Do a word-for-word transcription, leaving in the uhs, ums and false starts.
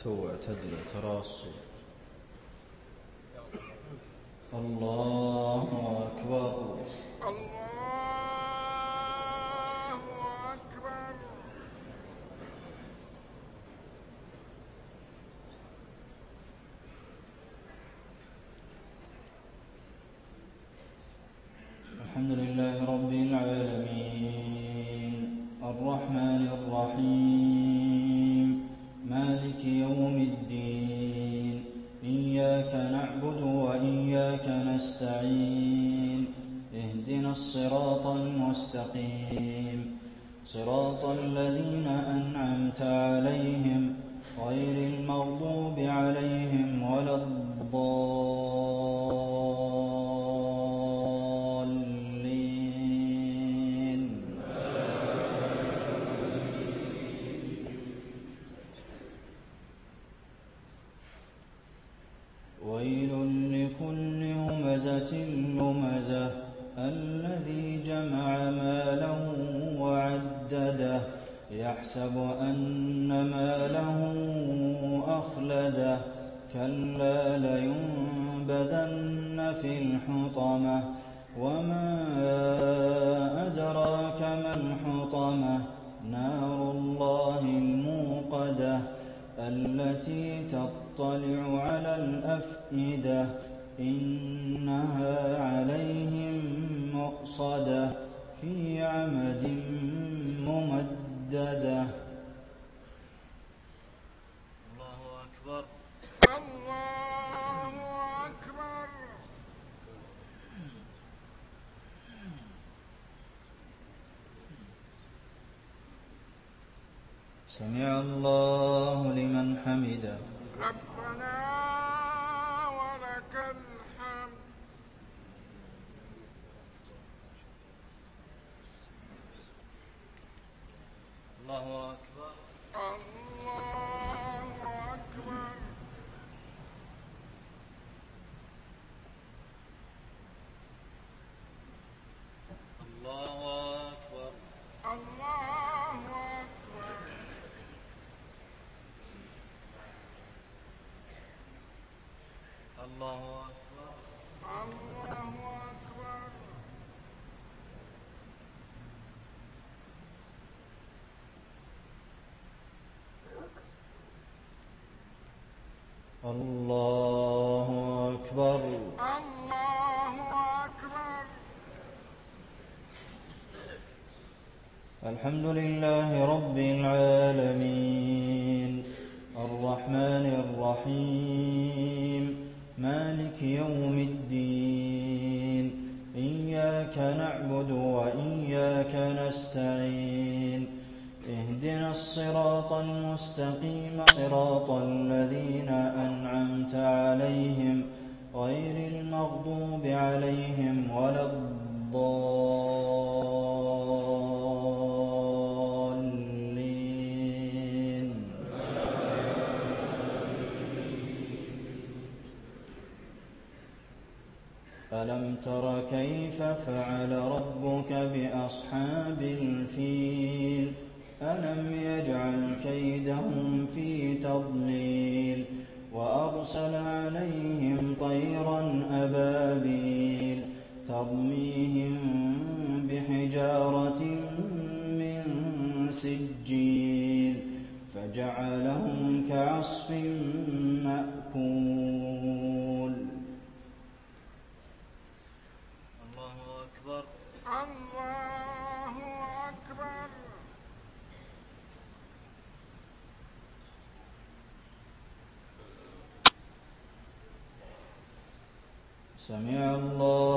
استووا اعتدلوا تراصوا. الله أكبر. الله أكبر. الحمد لله رب العالمين الرحمن الرحيم مالك يوم الدين إياك نعبد وإياك نستعين اهدنا الصراط المستقيم صراط الذين أنعمت عليهم غير المغضوب عليهم ولا الضالين. ويل لكل همزة لمزة الذي جمع ماله وعدده يحسب أن ماله أخلده كلا لينبذن في الحطمة وما أدراك ما الحطمة نار الله الموقدة التي تطلع على الأفئدة إنها عليهم مؤصدة في عمد ممددة. الله أكبر. الله أكبر. سمع الله لمن حمده. ربنا ولك الحمد. الله أكبر. الله أكبر. الله أكبر. الله أكبر. الله أكبر. الله أكبر. الله أكبر. الله أكبر. الحمد لله رب العالمين الرحمن الرحيم مالك يوم الدين إياك نعبد وإياك نستعين اهدنا الصراط المستقيم صراط الذين أنعمت عليهم غير المغضوب عليهم ولا الضالين. ألم تر كيف فعل ربك بأصحاب الفيل ألم يجعل كيدهم في تضليل وأرسل عليهم طيرا أبابيل ترميهم بحجارة من سجيل فجعلهم كعصف مأكول. الله أكبر. الله أكبر. سمع الله